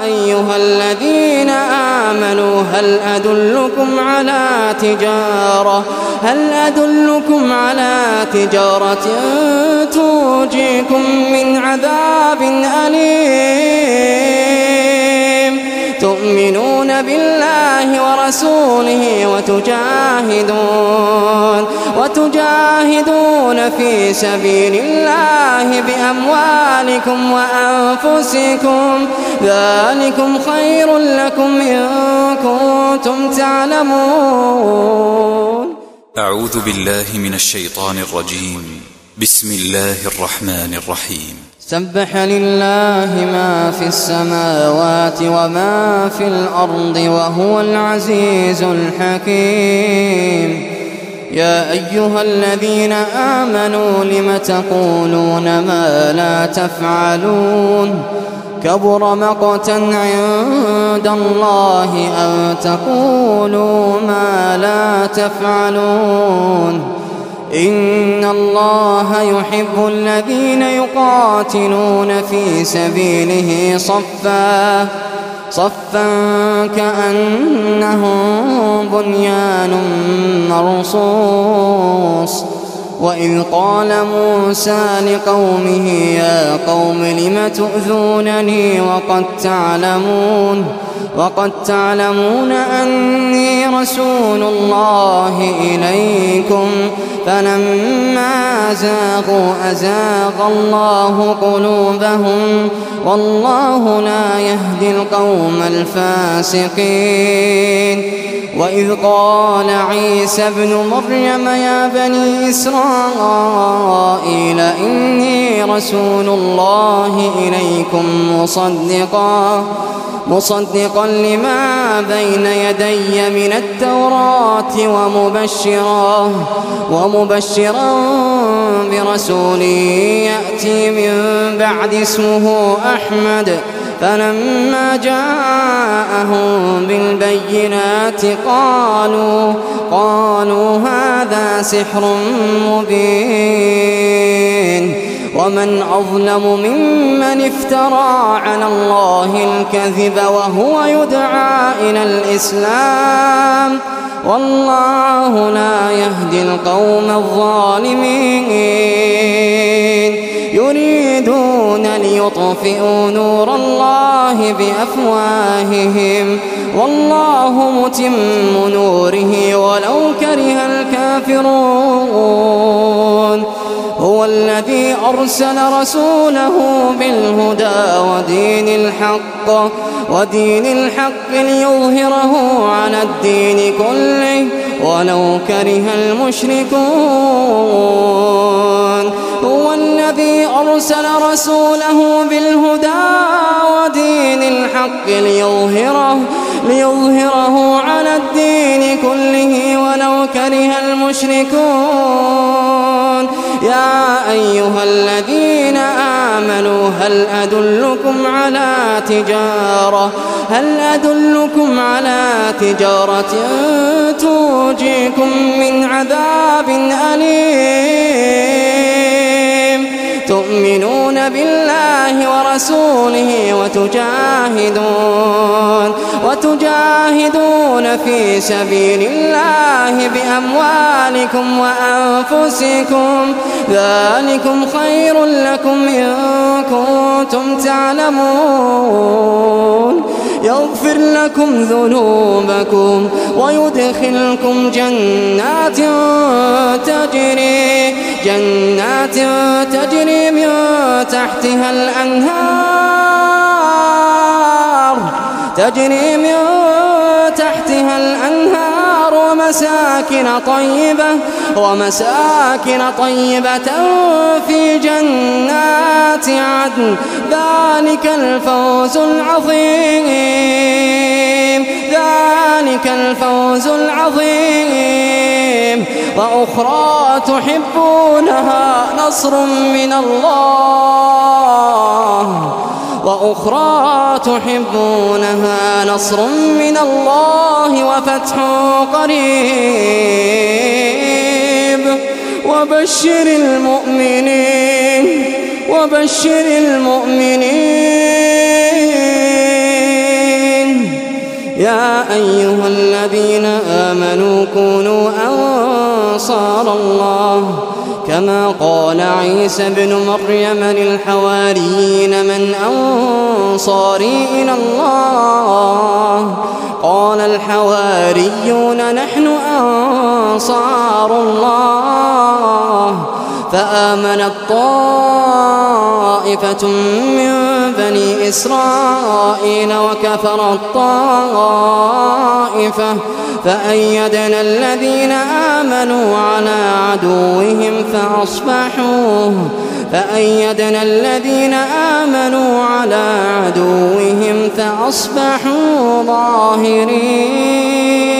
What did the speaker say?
أيها الذين آمنوا هل أدلكم على تجارة تنجيكم من عذاب أليم تؤمنون بالله ورسوله وتجاهدون في سبيل الله بأموالكم وأنفسكم ذلكم خير لكم إن كنتم تعلمون. أعوذ بالله من الشيطان الرجيم. بسم الله الرحمن الرحيم. سبح لله ما في السماوات وما في الأرض وهو العزيز الحكيم. يا أيها الذين آمنوا لم تقولون ما لا تفعلون كبر مقتا عند الله أن تقولوا ما لا تفعلون إن الله يحب الذين يقاتلون في سبيله صفا كأنهم بنيان مرصوص. وإذ قال موسى لقومه يا قوم لم تؤذونني وقد تعلمون أني رسول الله إليكم فلما زاغوا أزاغ الله قلوبهم والله لا يهدي القوم الفاسقين. وإذ قال عيسى ابن مريم يا بني إسرائيل إني رسول الله إليكم مصدقا لما بين يدي من التوراة ومبشرا برسول يأتي من بعد اسمه أحمد. فلما جاءهم بالبينات قالوا هذا سحر مبين. ومن أظلم ممن افترى على الله الكذب وهو يدعى إلى الإسلام والله لا يهدي القوم الظالمين. يريدون ليطفئوا نور الله بأفواههم والله متم نوره ولو كره الكافرون. هو الذي أرسل رسوله بالهدى ودين الحق ليظهره على الدين كله ولو كره المشركون. هو الذي أرسل رسوله بالهدى ودين الحق ليظهره على الدين كله ولو كره المشركون. يا أيها الذين آمنوا هل أدلكم على تجارة تنجيكم من عذاب أليم تؤمنون بالله ورسوله وتجاهدون في سبيل الله بأموالكم وأنفسكم ذلكم خير لكم إن كنتم تعلمون. يغفر لكم ذنوبكم ويدخلكم جنات تجري من تحتها الأنهار ومساكن طيبة في جنات عدن ذلك الفوز العظيم. وأخرى تحبونها نصر من الله وفتح قريب. وبشر المؤمنين يا أيها الذين آمنوا كونوا أنصار الله كما قال عيسى ابن مريم للحواريين من أنصاري إلى الله قال الحواريون نحن أنصار الله فآمنت طائفة من بني إسرائيل وكفرت طائفة فأيدنا الذين آمنوا على عدوهم فأصبحوا ظاهرين.